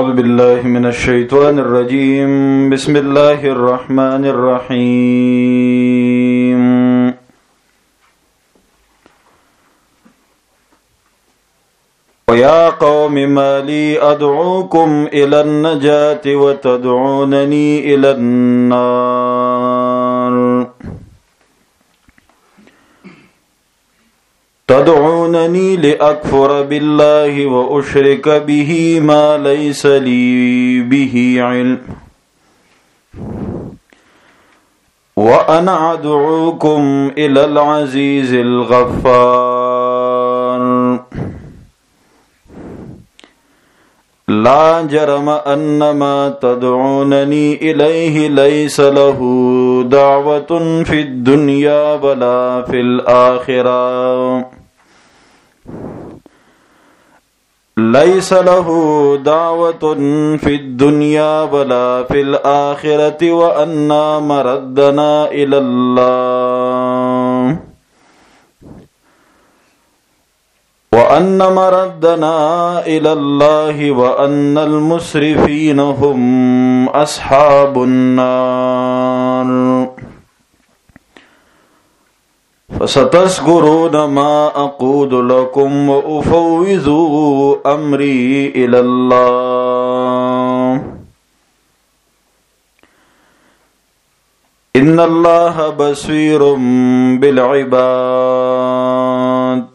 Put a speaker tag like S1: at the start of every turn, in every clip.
S1: أعوذ بالله من الشيطان الرجيم بسم الله الرحمن الرحيم ويا قوم ما لي أدعوكم إلى النجاة وتدعونني إلى النار تدعونني لأكفر بالله وأشرك به ما ليس لي به علم وأنا أدعوكم إلى العزيز الغفار لا جرم أن ما تدعونني إليه ليس له دعوة في الدنيا ولا في الآخرة ليس له دعوة في الدنيا ولا في الآخرة وأن مردنا إلى الله وأن مردنا إلى الله وأن المسرفين هم أصحاب النار فستذكرون ما أقول لكم وأفوض أمري إلى الله إن الله بصير بالعباد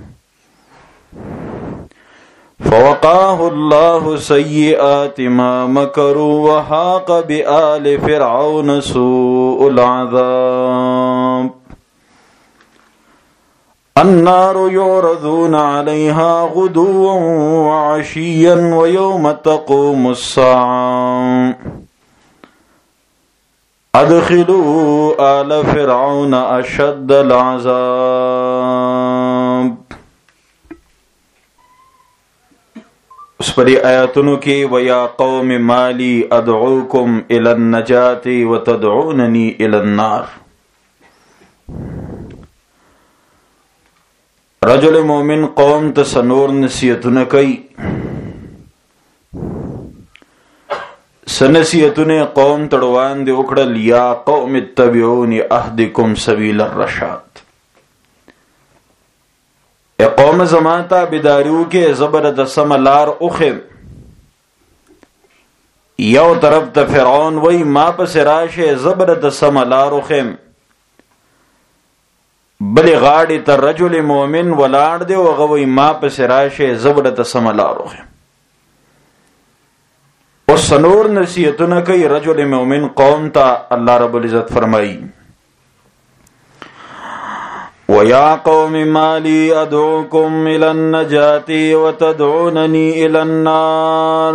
S1: فوقاه الله سيئات ما مكروا وحاق بآل فرعون سوء العذاب النار يعرضون عليها غدوا وعشيا ويوم تقوم الساعة أدخلوا آل فرعون أشد العذاب. اس پری آیاتونو کی ویا قوم مالی ادعوکم الی النجات وتدعوننی الی النار. رجل مومن قوم ته سنور نصیحتونه کوي. سنصیحتونه قوم تړوان دی وکړل یا قوم اتبعونی اهدکم سبیل الرشاد. قوم زمانتا بیداریو کې زبردست سملار اخم. یو طرف ته فرعون وای ما پس راشه زبردست سملار اخم، بلی غاڑی تر رجل مومن ولاړ دی وغوی ما پس راشه زبردست سملار اخم. او سنور نصیحتونه کوي رجل مومن قوم ته. الله رب العزت فرمایي وَيَا قَوْمِ مَا لِي أَدْعُوكُمْ إِلَى النَّجَاةِ وَتَدْعُونَنِي إِلَى النَّارِ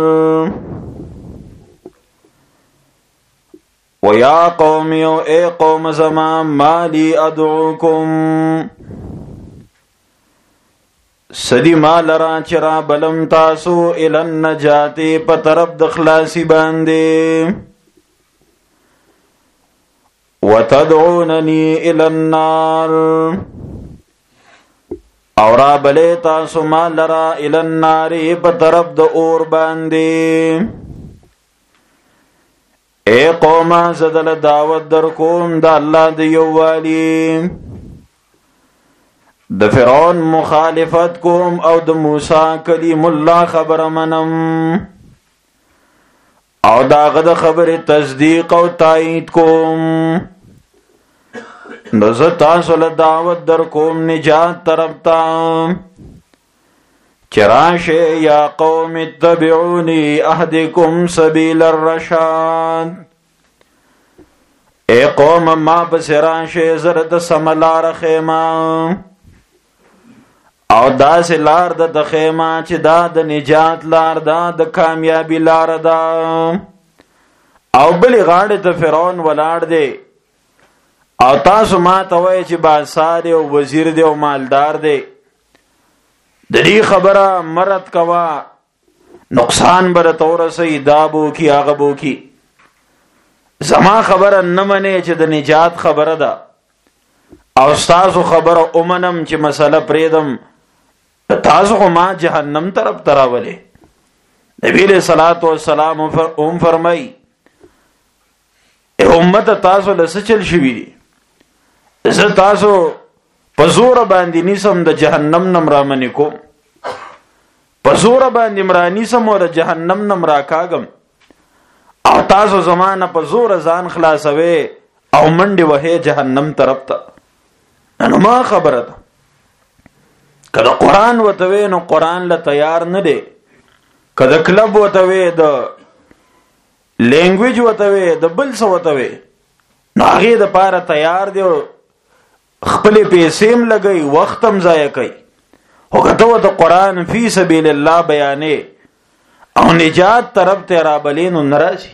S1: وَيَا قَوْمِ اے قوم زمان مَا لِي أَدْعُوكُمْ سدی ما لرا چرا بلم تاسو إِلَى النَّجَاةِ پترب دخلاسی باندے وَتَدْعُونَنِي إِلَى النَّارِ اورا بلے تاسو ما لرا إِلَى النَّارِ پترب د اور باندے. اے قوما زدل دعوت در کوم دا اللہ د یووالی، د فرعون مخالفت کوم او د موسی کلیم اللہ خبر منم او داغه د خبر تصدیق او تایید کوم. نو زه تاسو له دعوت در کوم نجات طرف ته چراشه یا قوم اتبعونی اهدکم سبیل الرشاد. اے قوم ما پس راشه زرد سملار خیمه او داس لار د خیمه چې دا د نجات لار دا د کامیابی لار دا. او بلی غاړه ته فرعون ولاړ دی او تاسو ما ته وایي چې بادشاہ دی او وزیر دی او مالدار دی. د دې خبره مرد کوا نقصان بر تورسي دابو کی هغه بو کی. زما خبره نه منې چې د نجات خبره ده او تاسو خبره اومنم چې مسله پریدم تاسو ما جهنم طرف تراولې. نبی علیہ الصلوۃ والسلام هم فرمای امت تاسو له سچل شوی دي زه تاسو په زور باندې نیسم د جهنم نمرامنې کوم په زور باندې مرانی سم او د جهنم نمرا کاغم او تاسو زمانه په زور ځان خلاصوي او منډي وهي جهنم طرف ته نو ما خبره ده کله قران وتوي نو قران له تیار نه دی کله کلب وتوي د لینګویج وتوي د بل څه وتوي نو هغه د پاره تیار دی خپل پیسې لګي وخت هم ضایع کوي او کته د قران فی سبیل الله بیانې او نجات طرف ته را بلین ناراضي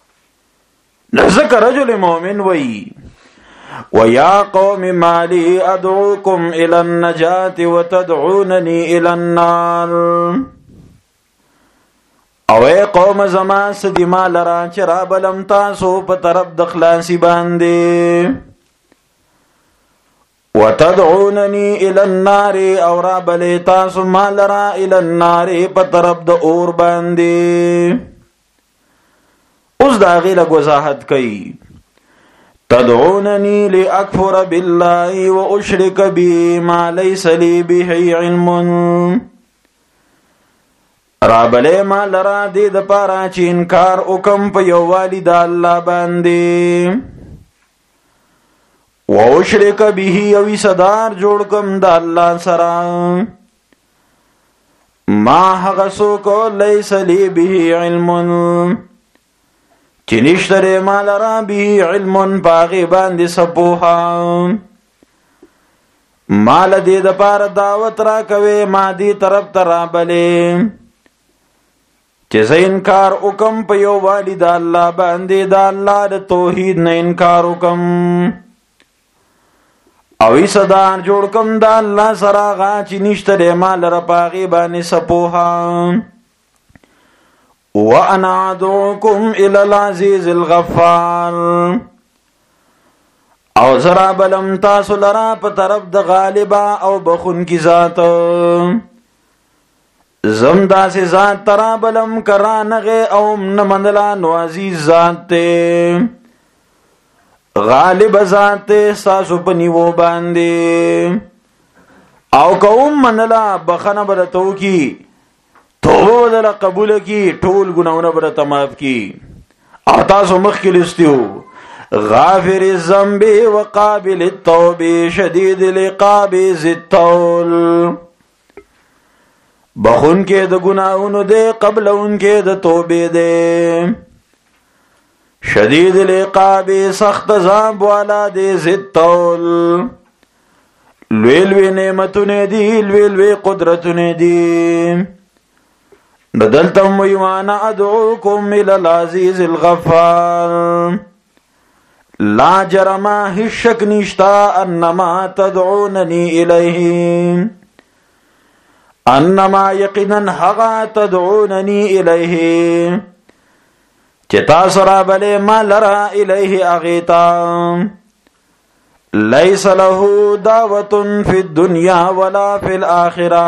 S1: ذکر رجل مؤمن وی ويا قوم ما لي ادعوكم الى النجاة وتدعونني الى النار او اے قوم زما سدما لرا چر بلم تاسو په طرف د خلاصي باندې وتدعونني الى النار او را بل تاسو ما لرا الى النار په طرف د اور باندې اوس دا غیله وضاحت کوي تدعونني لاكفر بالله واشرك به ما ليس لي به علم رابله ما لرا دې د پاره چې انکار وکم په یو والد الله باندې واشرک به او صدار جوړ کوم د الله سره ما هغه څوک ليس لي به علم چې نشته ما لرا به علم باغي باندې سپوها مال دې د پاره دعوت را کوي ما دې طرف ترا بلې چې زه انکار وکم په یو والد الله باندې د الله د توحید نه انکار وکم او صدار جوړ کوم د الله سره غا چې نشته مال را پاغي باندې سپوها وانا ادعوكم الى العزيز الغفار او زرا بلم تاسو لرا په طرف د غالبا او بخون کی ذات زمدا سے ذات ترا بلم کرانغه او نمندلا نو عزیز ذات ته غالب ذات ساسو پنیو باندې او قوم منلا بخنه برتو کی توبه دل قبول کی ټول ګناونه برته معاف کی او تاسو مخکلستیو غافر الذنب وقابل التوب شدید العقاب ذی الطول بخون کې د ګناونو دے قبل ان کې د توبې دے شدید العقاب سخت عذاب والا دے ذی الطول لوی نعمتونه دی لوی قدرتونه دی بدلتم ویوانا ادعوكم الى العزیز الغفار لا جرما هیڅ شک نشتا انما تدعونني الیه انما یقینا حقا تدعونني الیه چتا سرا بلے ما لرا الیه اغیتا لیس له دعوت فی الدنیا ولا فی الاخرہ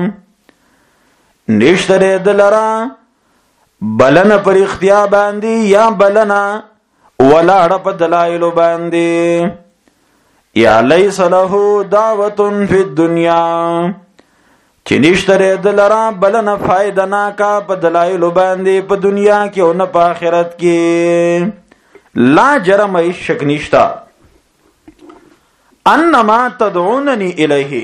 S1: نشتره دلرا بلنا پر اختیار باندې یا بلنا ولاړ په دلایل باندې یا لیس له دعوت فی الدنیا چې نشتره دلرا بلنا فائدہ نا کا په دلایل باندې په دنیا کې او نه په آخرت کې لا جرم هیڅ شک نشتا انما تدعونني الیه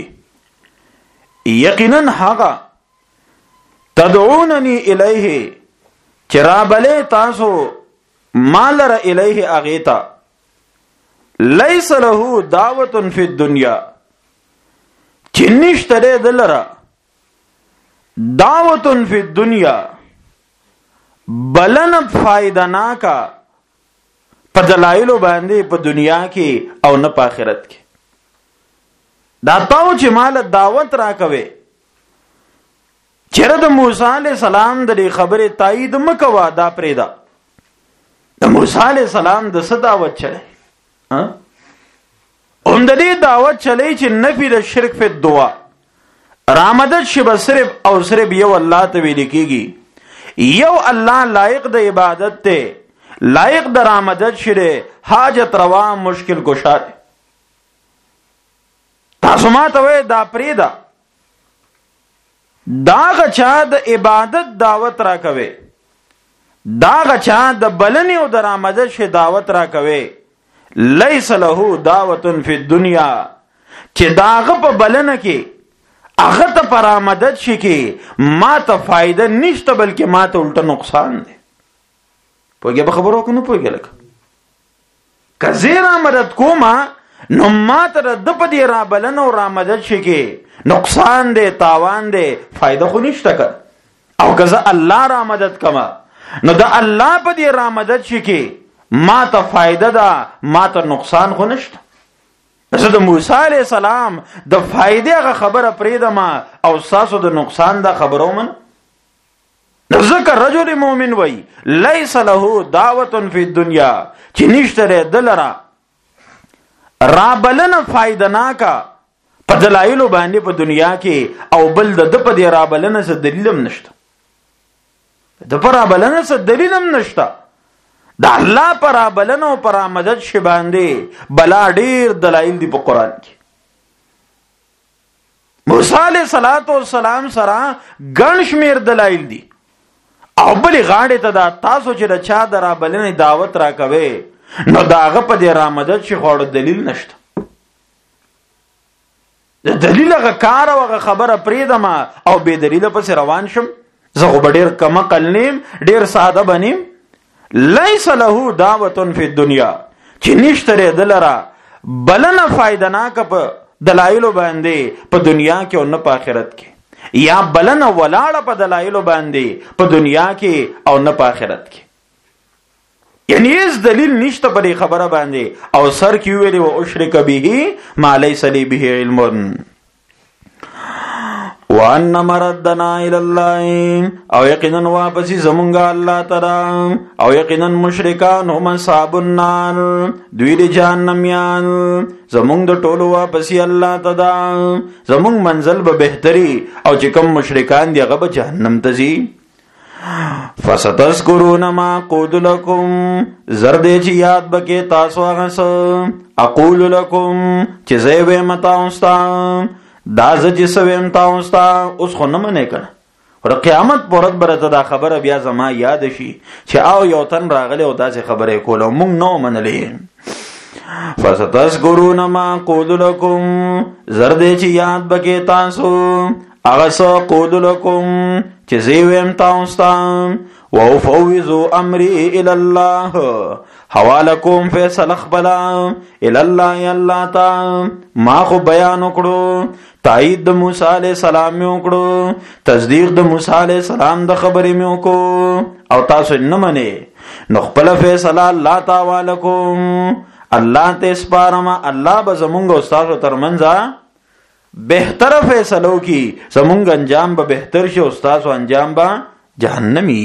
S1: یقینا حقا تدعونني الیه چرابله تاسو مالر الیه اغیتا لیس له دعوت فی الدنیا چنشتره دلرا دعوت فی الدنیا بلن فائدہ ناکا په دلایلو باندې په دنیا کې او نه په آخرت کې دا تاو چې مال دعوت را کوي چیرې د موسی علی السلام د خبره تایید مکوا دا پرېدا د موسی علی السلام د صداوت چره هم د دې دعوت چلی چې نفی د شرک په دعا رامدد شي صرف او صرف یو الله ته ویل کېږي یو الله لایق د عبادت ته، لایق د رامدد شره، حاجت روا مشکل کشا دی. تاسو ما ته وای دا پریدا دا غچا د عبادت دعوت را کوي، دا غچا د بلنی او د رامدد شه دعوت را کوي. لیس له دعوت فی الدنیا، چې داغه په بلنه کې هغه ته پر آمدد شي کې ما ته فائدہ نشته بلکې ما ته الټا نقصان دی. پوهیږي په خبرو کې نه پوهیږي لکه که زه را مدد کومه نو ما ته د په دې را بلنه او را مدد شي کې نقصان دی، تاوان دی، فائدہ خو نشته که. او که زه الله را مدد کما نو د الله په دې را مدد شي کې ما ته فائدہ ده، ما ته نقصان خو نشته. زه د موسی علیہ السلام د فائدې هغه خبره پریدم او تاسو د نقصان دا خبرو من. ذکر رجل مؤمن وی لیس له دعوت فی الدنیا، چې نشته دلرا را بلنه فائدہ ناکا په دلایلو باندې په دنیا کې، او بل د په دې را بلنه څه دلیل هم نشته، د پر را بلنه څه دلیل هم نشته. د الله پر بلنه او پر مدد شی باندې بلا ډیر دلایل دی په قران کې. موسی علیہ السلام سره ګڼ شمیر دلایل دي، او بلې غاړې ته دا تاسو چې د چا د را بلنې دعوت را کوي نو د هغه په دې را مدد شي خوړو دلیل نشته. د دلیل هغه کار او هغه خبره پریدم او بې دلیله پسې روان شم، زه خو به ډېر کم عقل نیم، ډېر ساده بنیم. لیس له دعوت فی الدنیا، چې نشته دلرا بلنه فائدہ ناکه په دلایلو باندې په دنیا کې او نه په آخرت کې، یا بلنه ولاړه په دلایلو باندې په دنیا کې او نه په آخرت کې. یعنی هیڅ دلیل نشته په خبره باندې، او سر کې ویلي و اشرک به ما لیس لی به علم وان مردنا الی الله، او یقینا واپسی زمونږه الله تعالی، او یقینا مشرکان هم اصحاب النار، دوی د جهنميان. زمونږ د ټولو واپسی الله تعالی، زمونږ منزل به بهتري، او چې کوم مشرکان دی هغه به جهنم ته ځي. فستذکرون ما اقول لكم، زرد چې یاد بکې تاسو هغه څه اقول لكم چې زه وایم تاسو دا زه چې سویم تاسو ته. اوس خو نه منې کنه، ور قیامت پرد برته دا خبره بیا زما یاد شي چې او یو تن راغلی او داسې خبره کوله مونږ نو منلې. فستذکرون ما اقول لكم، زرد چې یاد بکې تاسو هغه څه اقول لكم چې زه وایم تاسو ته. وافوض امری الی الله، حواله کوم فیصله خپله الی الله الله ته. ما خو بیان وکړو، تایید د موسی علیہ السلام می وکړو، تصدیق د موسی علیہ السلام د خبرې می وکړو، او تاسو نه منې نو خپل فیصله الله ته حواله کوم، الله ته سپارم. الله به زمونږ او تاسو ترمنځ بهتر فیصلو کی، زمونږ انجام به بهتر شي او تاسو انجام به جهنمی.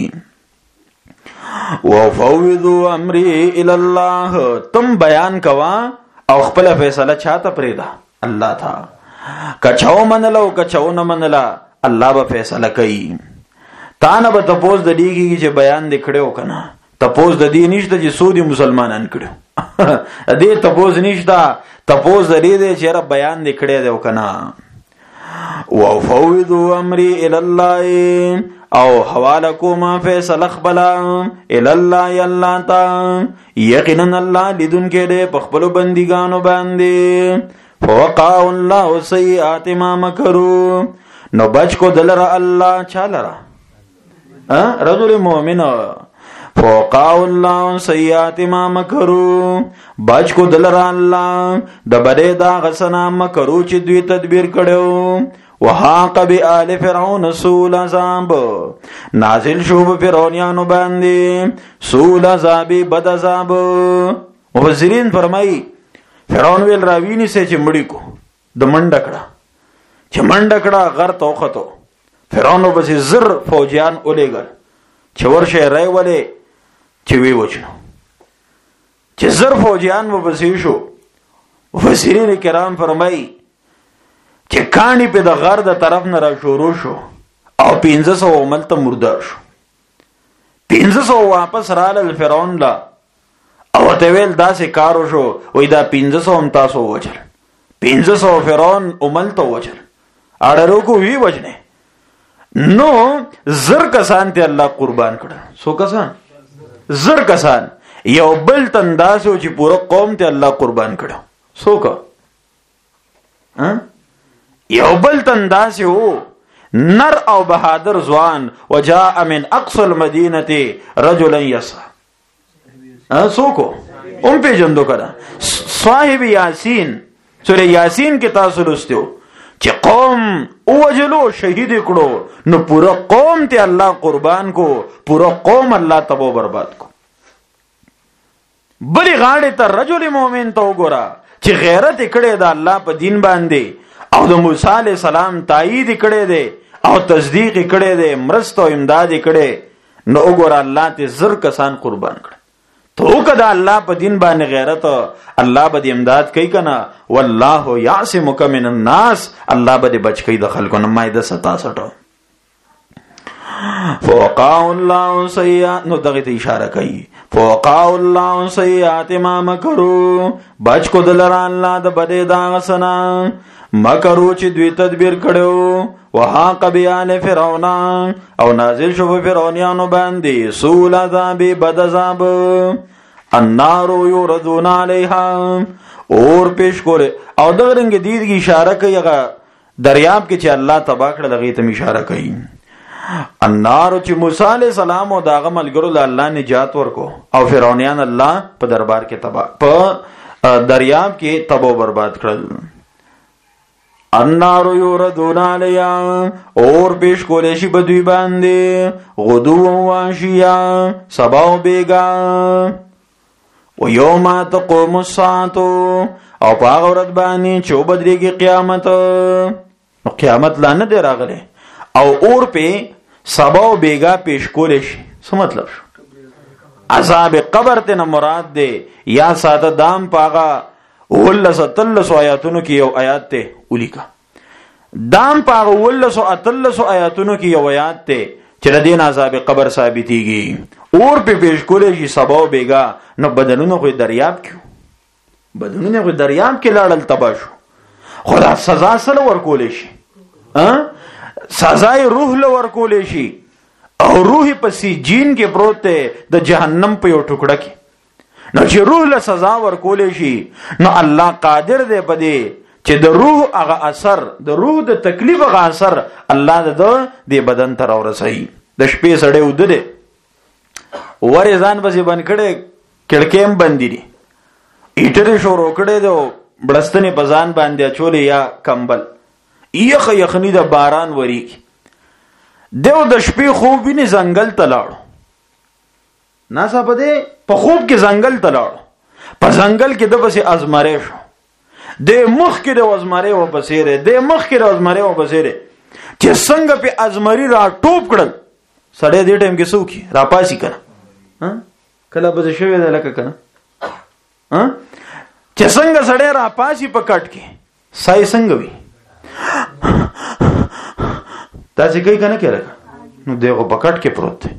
S1: وفوض امری الی الله، تم بیان کوا او خپل فیصله چاته پریدا الله تا. کچاو منلو کچاو نه منلا الله به فیصله کوي. تا نه به تپوس د دیږي چې بیان دکړو کنه، تپوس د دې نشته چې سودی مسلمانان کړو دې تپوس نشته، تپوس د دې چې را بیان دکړې دی کنه. وفوض امری الی الله، او حواله کوم فیصله خپلا الی الله الله تا. یقینا الله لیدونکې دی په خپل بندګانو باندې. فوقع الله سیئات ما مکروا، نو بچ کو دلرا الله چالرا رجل مؤمن. فوقع الله سیئات ما مکروا، بچ کو دلرا الله د بده دا غسنا مکرو چې دوی تدبیر کړو. وحاق بآل فرعون سوء العذاب، نازل شو په فرعونانو باندې سوء العذاب بد عذاب. مفسرین فرمایي فرعون ویل راویني سه چې مړی کو د منډه کړه، چې منډه کړه غر توخته. فرعون وبس زر فوجیان اولېګل چې ورشه راي ولې چې وی وچنو، چې زر فوجیان وبس شو. مفسرین کرام فرمایي چې کانی په د غر د طرف نه را شروع شو او 1500 ملته مردار شو. 1500 واپس رااله فرعون لا او ته ویل داسې کارو شو وای دا 1500 هم تاسو وجل 1500 فرعون عمل ته وجل اړه کو وی وجنه نو زر کسان ته الله قربان کړ سو کسان زر کسان یو بل تنداسو چې پورا قوم ته الله قربان کړ سو کا یو بل تنداسو نر او بهادر ځوان وجاء من اقصى المدينه رجلا يسعى سوکو په جندو کړه صاحب یاسین سورہ یاسین کې تاسو لوستو چې قوم اوجلو شهید کړو نو پورا قوم ته الله قربان کو پورا قوم الله تبو برباد کو بلی غاړه ته رجل مؤمن ته وګورا چې غیرت کړي د الله په دین باندې او د موسی علی السلام تایید کړي دي او تصدیق کړي دي مرسته او امداد کړي نو وګورا الله ته زر کسان قربان کړ تو کدا الله په دین باندې غیرت الله به امداد کوي کنه والله یعصمک من الناس الله به بچ کوي د خلکو نه مایده 67 فوقع الله سیئات نو دغه ته اشاره کوي فوقع الله سیئات ما مکروا بچ کو دلر الله د بده دا غسنا مکرو چې دوی تدبیر کړو وحاق بیان فرعون او نازل شو فرعونانو باندې سول عذاب بد عذاب النار یردون علیها اور پیش کوله او دغه رنګ دیدګي اشاره کوي هغه دریاب کې چې الله تبا کړ دغه ته اشاره کوي النار چې موسی علیہ السلام او داغه ملګرو له الله نجات ورکو او فرعونان الله په دربار کې تبا په دریاب کې تبو برباد کړل النار یردون علیها اور پیش کولې شي بدوی باندې غدو و عشیا سبا او بیگا و یوم تقوم الساعه او په ورځ باندې چې بدريږي قیامت نو قیامت لا نه دی راغله او اور په سبا او بیگا پیش کولې شي څه مطلب شو عذاب قبر ته مراد دی یا ساده دام پاغا ولس تلس آیاتونو کې یو آیات ته ولیکا دام پاغ ولس اتلس آیاتونو کې یو آیات ته چې د دین عذاب قبر ثابتيږي اور په پیش کولې شي سبا او بیگا نو بدنونو خو دریاب کې بدنونو خو دریاب کې لاړل تبا شو خدا سزا سره ورکولې شي سزا روح له ورکولې شي او روح په سجین کې پروت دی د جهنم په یو ټوکړه کې نو چې روح له سزا ورکولې شي نو الله قادر دی په دې چې د روح هغه اثر د روح د تکلیف هغه اثر الله د بدن تر ورسي د شپې سړې ودره ورې ځان بسې بند کړي کړکېم بندې دي ایټرې شروع کړي دو بلستنې په ځان باندې چولې یا کمبل یخ یخنی د باران وری دیو د شپې خوب ویني ځنګل ته لاړو ناسا پدې په خوب کې ځنګل ته لاړو په ځنګل کې د بسې ازمره شو د مخ کې د ازمره و بسیره د مخ کې د ازمره و بسیره چې څنګه په ازمری را ټوپ کړل سړی دې ټیم کې سوکي را پاسي کړه کله به شوی ده لکه کنه چې څنګه سړی را پاسي په کټ کې سای څنګه وي دا چې کوي کنه کړه نو دغه پکټ کې پروت دی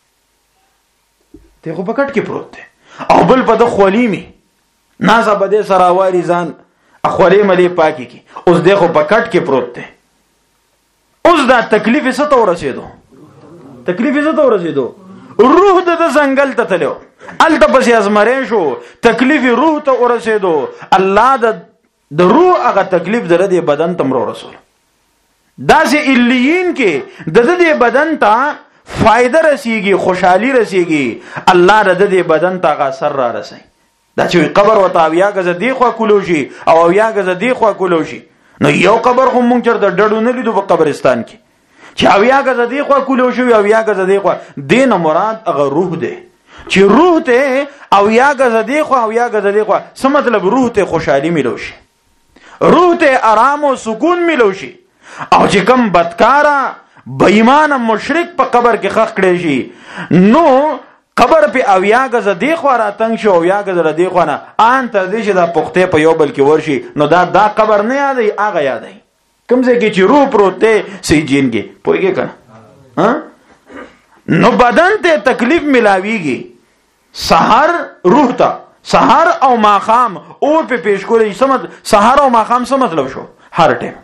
S1: دغه پکټ کې پروت دی او بل په د خوليمي نازه بده سراواري ځان اخولي ملي پاکي کی اوس دغه پکټ کې پروت دی اوس دا تکلیف څه ته ورسېدو تکلیف څه ته ورسېدو روح د ځنګل ته تلو الته پسې ازمره شو تکلیف روح ته ورسېدو الله د روح هغه تکلیف در دې بدن تم رسول داسې الیین کې د دې بدن ته فائدہ رسیږي خوشحالي رسیږي الله د دې بدن ته هغه اثر را رسي دا چې قبر وتا بیا غز دی خو کولوشي او بیا غز دی خو کولوشي نو یو قبر خو مونږ چر د ډډو نه لیدو په قبرستان کې چې بیا غز دی خو کولوشي او بیا غز دی خو دین مراد هغه روح دی چې روح ته او یا غز دی خو او یا غز دی خو څه مطلب روح ته خوشحالي ملوشي روح ته آرام او سکون ملوشي او چې کم بدکارا بېمانه مشرک په قبر کې خخ کړي شي نو قبر په اویا غز دی خو راتنګ شو اویا غز دی خو نه ان تر دې چې دا پخته په یو بل کې ورشي نو دا قبر نه یادي هغه یادي کوم ځای کې چې روح پروت دی سجین کې پوهیږي کنه نو بدن ته تکلیف ملاویږي. سحر روح ته سحر او ماخام اور په پیش کولې سمت. سحر او ماخام څه مطلب شو؟ هر ټیم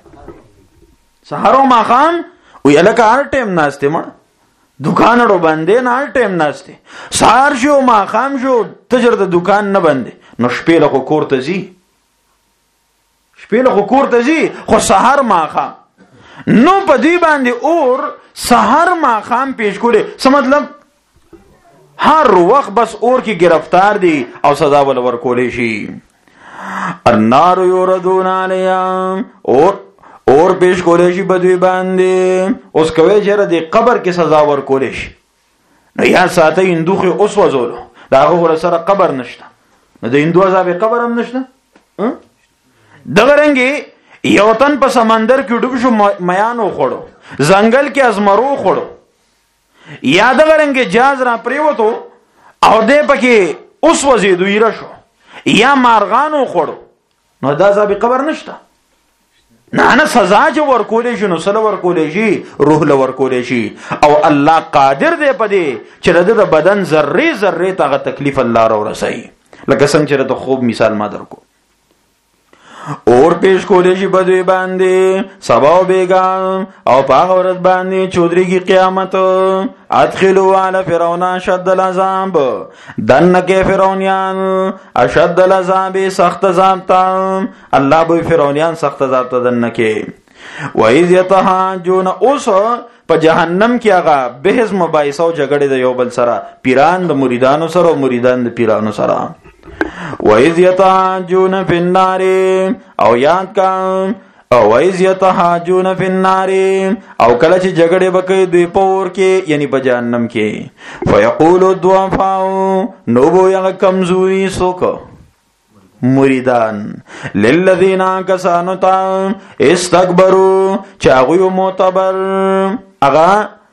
S1: سحر او ماخام وی الکه هر ټیم ناشته مړ دکان اړو باندې نه هر ټیم ناشته. سحر شو ماخام شو تجر د دکان نه باندې نو شپې له کور ته زی شپې له کور ته زی خو سحر ماخام نو په دې باندې اور سحر ماخام پیش کولې څه مطلب؟ هر وخت بس اور کی گرفتار دی او سزا ول ورکولې شي. النار یوردون علیها اور پیش کولې شي بدوی باندې. اوس کوي چې د قبر کې سزا ورکولې شي نو یا ساته هندوخه اوس وزولو دا غوړ سره قبر نشته نو د هندو عذاب قبر هم نشته. دغه رنګي یو تن په سمندر کې ډوب شو میانو خوړو ځنګل کې ازمرو خوړو یا دغه رنګي جاز را پریوتو او دې پکې اوس وزیدو یره شو یا مارغانو خوړو نو دا عذاب قبر نشته. نه سزا چې ورکولې شي نو سره ورکولې شي روح له ورکولې شي او الله قادر دی پدې چې د بدن ذره ذره ته تکلیف الله را ورسي. لکه څنګه چې د خوب مثال ما درکو. اور پیش کولې شي بدوی باندې سبا بیگا او پاغ ورځ باندې چودري کی قیامت. ادخلوا على فرعون اشد العذاب دن کې فرعونیان اشد العذاب سخت عذاب تا الله به فرعونیان سخت عذاب ته دن کې. وایذ یتهاجون اوس په جهنم کې هغه بحث مباحثه او جګړه د یو بل سره پیران د مریدانو سره او مریدان د پیرانو سره. وَإِذْ يَتَحَاجُّونَ فِي النَّارِ او یاد کا او وَإِذْ يَتَحَاجُّونَ فِي النَّارِ او کله چې جګړه وکړي دوی پور کې یعنی په جهنم کې. فَيَقُولُ الضُّعَفَاءُ نو بو یا کمزوري سوک مریدان للذین کسانو تا استکبروا چاغو معتبر اغا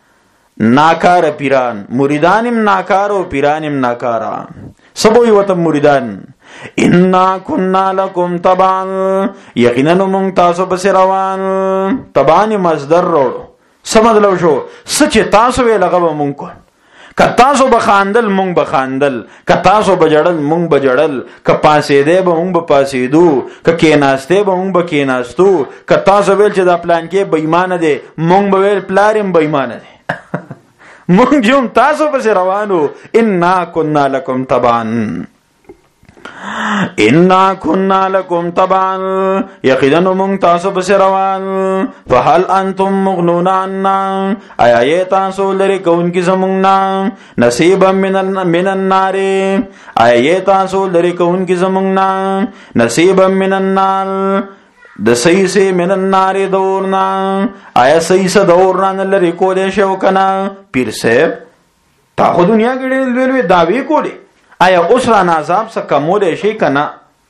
S1: ناکار پیران مریدانم ناکار او پیرانم ناکارا سبوی وتم مریدان انا كنا لكم تبعا یقینا من تاسو بس روان تبعا مصدر روړو سمدلو شو سچ تاسو وی لغه مونږ کو ک تاسو بخاندل مونږ بخاندل ک تاسو بجړل مونږ بجړل ک پاسې دې به مونږ بپاسې دو ک کیناسته به مونږ بکیناستو ک تاسو ویل چې دا پلان کې بې ایمان دي مونږ به ویل پلارم بې ایمان دي مونږ هم تاسو پس روانو. انا كنا لكم تبعا انا كنا لكم تبعا یقینا مونږ تاسو پس روان. فهل انتم مغنون عنا ایا تاسو لري کون کی زمونږ نصیبا من النار ایا تاسو لري کون کی زمونږ نصیبا من النار د صحیح سے من النار دورنا آیا صحیح سے دورنا لري کولې شو کنه. پیر صاحب تا خو دنیا کې لوی داوی کولی آیا اوس را عذاب څخه کمول شي کنه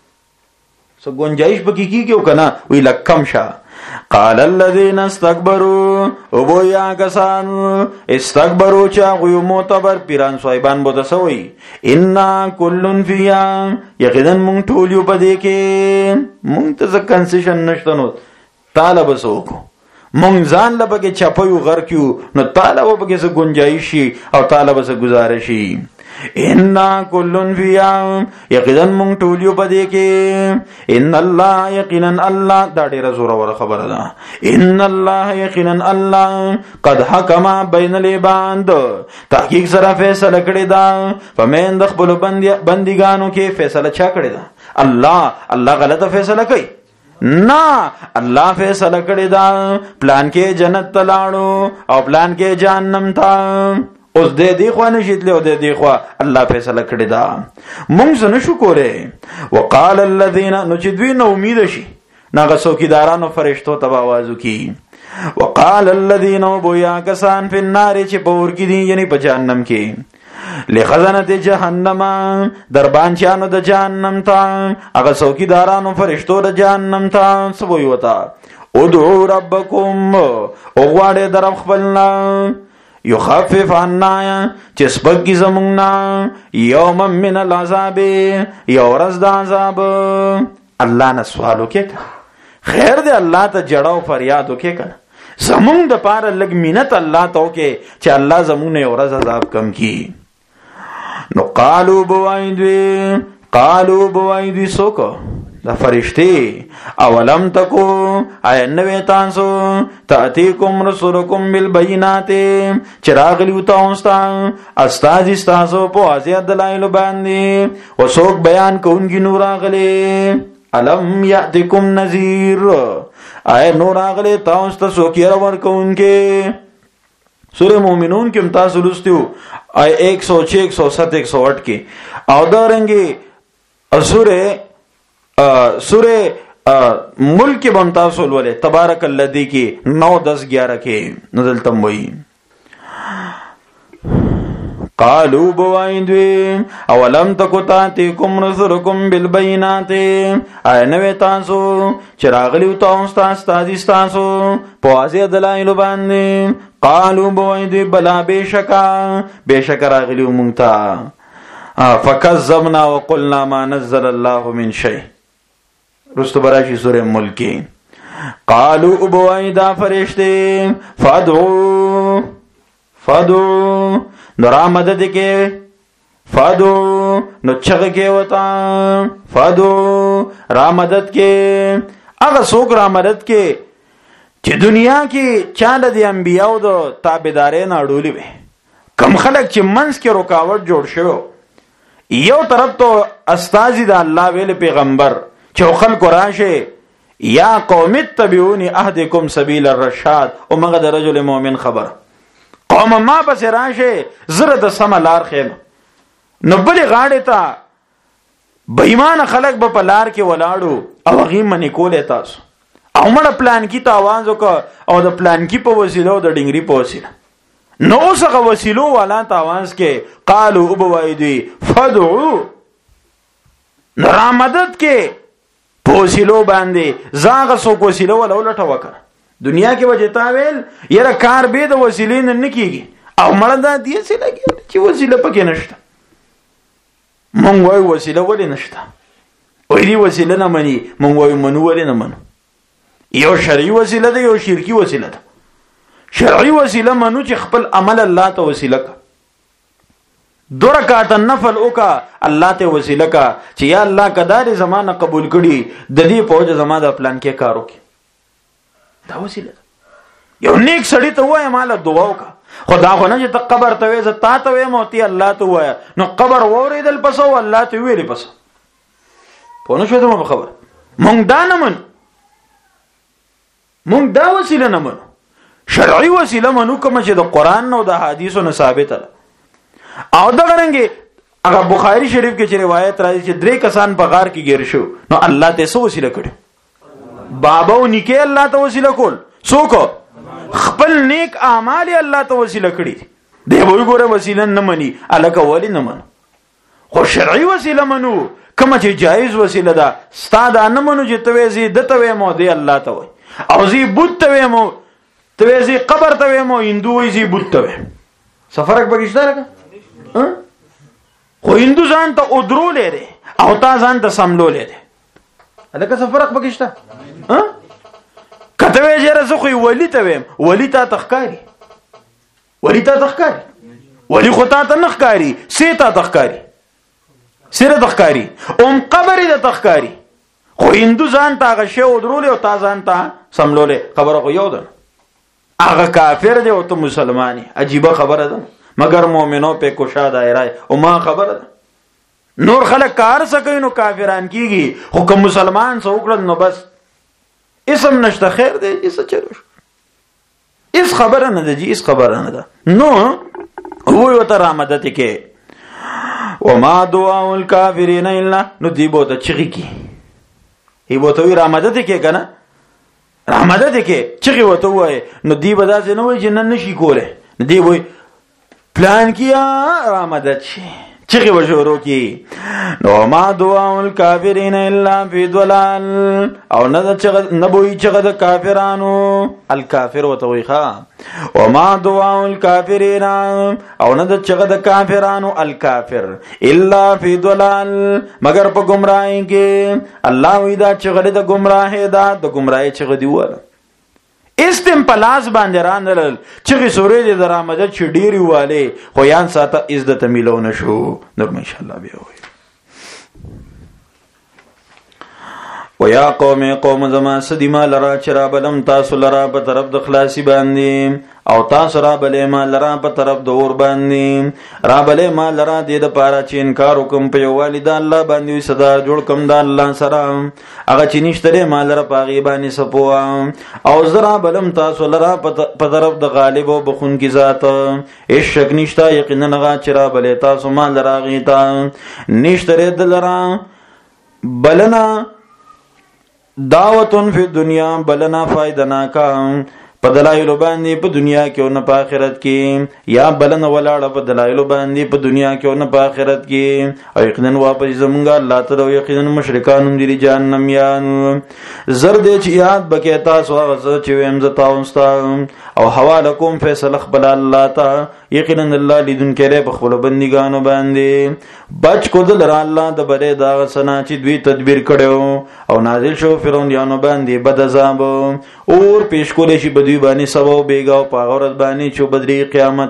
S1: څه گنجائش بکی کیږي کنه وی لکم شا. قال الذين استكبروا او یا کسان استكبروا چا غو معتبر پیران صاحبان بوته سوی ان کلن فیا یقینا مونږ ټول یو پدې کې مونږ ته کنسیشن نشته نو طالب سوکو مونږ ځان لبګه چپیو غر کیو نو طالب وبګه څه گنجائشي او طالب څه گزارشي. ان کلن فیا یقینا مونږ ټول یو پدې کې ان الله یقینا الله دا ډیره زوره ور خبره ده. ان الله یقینا الله قد حکم بین العباد تحقیق سره فیصله کړی دا فمن د خپل بندګانو کې فیصله چا کړی دا الله غلطه فیصله کوي نه الله فیصله کړی دا پلان کې جنت تلاړو او پلان کې جهنم تا اوس دې دی خو نه شیدل او دې دی خو الله فیصله کړی دا مونږ نه شو کوله. وقال الذين نو چې دوی نو امید شي ناغه څوکیدارانو فرشتو ته आवाज وکي. وقال الذين بویا کسان فی النار چې پور کې دي یعنی په جهنم کې لخزنه جهنم دربان چانو د جهنم ته هغه څوکیدارانو فرشتو د جهنم ته سوي وتا ادعوا ربکم او غواړي در خپلنا یخفف عنا چې سپږی زمونږ یوم من العذاب یو ورځ د عذاب. الله نه سوال وکړه خیر دی الله ته جړاو فریاد وکړه زمونږ د پاره لږ مینت الله ته وکړي چې الله زمونږ نه یو ورځ عذاب کم کړي. نو قالو بوایدوی سوکو دا فرشتي اولم تکو آیا نوی تاسو تاتیکم رسولکم بالبینات چراغلیو تاستا استاد استاسو په واضح دلایل باندې وسوک بیان کوونکی نور اغلی الم یاتکم نذیر آیا نور اغلی تاسو ته سوکیر ورکوونکی. سورہ مومنون کې تاسو لستیو آیا 106 107 108 کې او دارنګي سورہ ملک کې بم تاسو ولې تبارک الذی کې 9 10 11 کې نزل تم وای قالوا بوایدوی اولم تکو تاتیکم رسولکم بالبینات اینوی تاسو چراغلیو تاسو په واضح دلایل باندې. قالوا بوایدوی بلا بیشک راغلیو مونږ فکذبنا وقلنا ما نزل الله من شیء. رستو براشی سورہ ملکی. قالوا بوایدا فرشتے فدعو نو را مدد کے فدعو نو چغ کے وطا فدعو را مدد کے اگر سوک را مدد کے چې دنیا کې چاله دی انبیاو دو تابعدارین اړولی وي کم خلک چې منس کې رکاوټ جوړ شو یو طرف ته استازی د الله ویل پیغمبر چې خلک راشه یا قوم اتبعوني اهدکم سبیل الرشاد او مغه د رجل مؤمن خبر قوم ما بس راشه زره د سم لار خیم نو بل غاړه تا بېمان خلک به په لار کې ولاړو او غي منی کولې تاسو او مړ پلان کی ته आवाज وکړه او د پلان کی په وسیله او د ډنګري په وسیله نو څنګه وسیلو والا ته आवाज کې قالو ابوایدی فدعو نرامدد کې په وسیلو باندې زاغه سو وسیله ولا لټه وکړه دنیا کې وجتا ویل یره کار به د وسیلې نه کیږي او مړ دا دی چې لګي چې وسیله پکې نشته مونږ وای وسیله ولې نشته وې دی وسیله نه مني مونږ وای منو ولې نه منو یو شرعي وسیله ده یو شرکی وسیله ده. شرعي وسیله منو چې خپل عمل الله ته وسیله کا 2 رکعات نفل وکا الله ته وسیله کا چې یا الله کدار زمانہ قبول کړي د دې پوج زمانہ د پلان کې کار وکي دا وسیله ده. یو نیک سړی ته وای مال دعا وکا خدا خو نه چې ته قبر ته وې ز تا ته وې موتی الله ته وای نو قبر وریدل پسو الله ته ویلې پسو په نو شو ته خبر مونږ دا نه من مونږ دا وسیله نه منو شرعي وسیله منو کوم چې د قران او د حدیثو نه ثابت ده او دا غرنګي هغه بخاری شریف کې چې روایت راځي چې 3 کسان په غار کې ګیر شو نو الله ته سو وسیله کړو بابا او نیکه الله ته وسیله کول څوک خپل نیک اعمال الله ته وسیله کړی دی به ګوره وسیله نه مني الکه ولی نه منو خو شرعي وسیله منو کوم چې جایز وسیله ده ستاد نه منو چې توېزي د توې مو دی الله ته وای او زی بوت توې مو توېزي قبر توې مو هندو وای زی بوت توې سفرک پکشته راګه خو هندو ځان ته اودرو لري او تا ځان ته سملو لري الکه سفرک پکشته کته وی جره زه خو ولی ته ویم ولی تا تخکاری ولی تا تخکاری ولی خو تا ته نخکاری سی تا تخکاری سره تخکاری اوم قبر د تخکاری خو هندو ځان ته غشه اودرو له او تا ځان ته سملو له خبره خو یو ده هغه کافر دی او ته مسلمانی عجیب خبره ده مگر مؤمنو په کوشا دایره او ما خبره ده نور خلک کار سکوي نو کافران کیږي خو کوم مسلمان څوکړل نو بس اسم نشته خیر دی اس چلو اس خبره نه ده جی اس خبره نه ده نو هو یو تر آمدت کې وما دعاء الكافرين الا نو دی بوته چغي کی هی بوته وی رامدت کې کنه رامدت کې چغي وته وای نو دی بدا نه وای جنن نشي کوله دی وای پلان کیا رامدت شي چغي وشورو کی نو ما دعاء الكافرين الا في ضلال او نه چغه نبوي چغه د کافرانو الکافر وتويخا وما دعاء الكافرين او نه چغه د کافرانو الکافر الا في ضلال مگر په گمراهی کې الله وی دا چغه د گمراهی دا د گمراهی چغه دی وره استم پلاس باندې رانل چې سورې دې درامده چې ډيري واله خو یان ساته عزت ملونه شو نو ان شاء الله بیا وي. ویا قوم زما سدما لرا چرا بلم تاسو لرا په طرف د خلاصي باندې او تاسو را بلې ما لرا په طرف د اور باندې را بلې ما لرا دې د پاره چې انکار وکم په والد الله باندې صدا جوړ کم د الله سره هغه چې نشته ما لرا پاغي باندې سپوا او زرا بلم تاسو لرا په طرف د غالب او بخون کی ذات هیڅ شک نشته یقینا هغه چرا بلې تاسو ما لرا غیتا نشته د لرا بلنا دعوتن فی دنیا بلنا فائدہ ناکا په دلایل باندې په دنیا کې او نه په آخرت کې یا بلن ولاړه په دلایل باندې په دنیا کې او نه په آخرت کې او یقینا واپس زمونږه الله تعالی یقینا مشرکان دي جهنم یان زر دې چې یاد بکې تاسو هغه چې ويم ز تاسو او حواله کوم فیصله خپل الله تا یقینا الله لیدون کړي په خپل بندګانو باندې بچ کو دل را الله د بره دا سنا چې دوی تدبیر کړو او نازل شو فرعون یانو باندې بد عذاب اور پیش کولې شي بدوی باندې سبا بیگاو پاغورت باندې چو بدری قیامت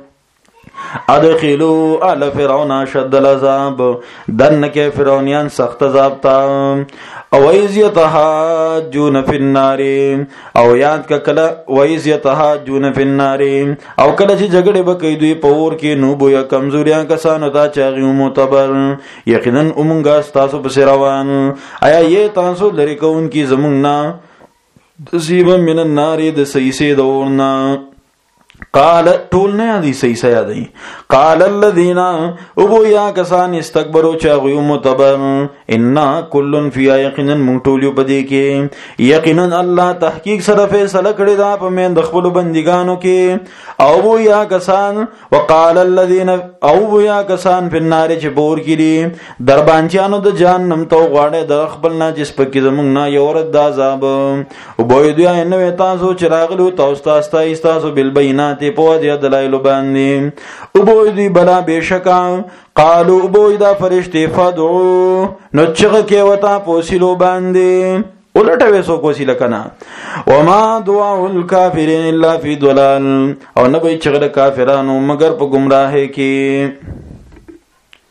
S1: ادخلوا آل فرعون شد العذاب دن کے فرعونیان سخت عذاب تا او ایز یتحاجون فی النار او یاد کا کلا وایز یتحاجون فی النار او کله چې جګړه وکړي دوی په اور کې نو بویا کمزوریا کسانو ته چاغي معتبر یقینا اومنګا تاسو په روان آیا یہ تاسو لری کون کی زمون نا تصیبا من النار د سیسه دورنا قال طول نه دي سیسه یادي قال الذين ابو یا کسان استكبروا چاغي متبر ان كل فی یقینا مونټولیو پدې کې یقینا الله تحقیق سره فیصله کړی دا په من د خپل بندګانو کې او ابو یا کسان وقال الذين او یا کسان په نار چې بور کړي دربانچانو د جهنم تو غواړي د خپل ناجس پکې زمونږ نه یو رد عذاب او بوی دوی نو تاسو چراغلو تاسو تاسو بالبينات په دې دلایل باندې او بوی دی بلا بشکا قالو بوی دا فرشتي فدعو نو چغه کې وتا پوسیلو باندې ولټه وسو کوسی لکنا وما دعاء الكافرين الا في ضلال او نه به چغه کافرانو مگر په گمراهه کې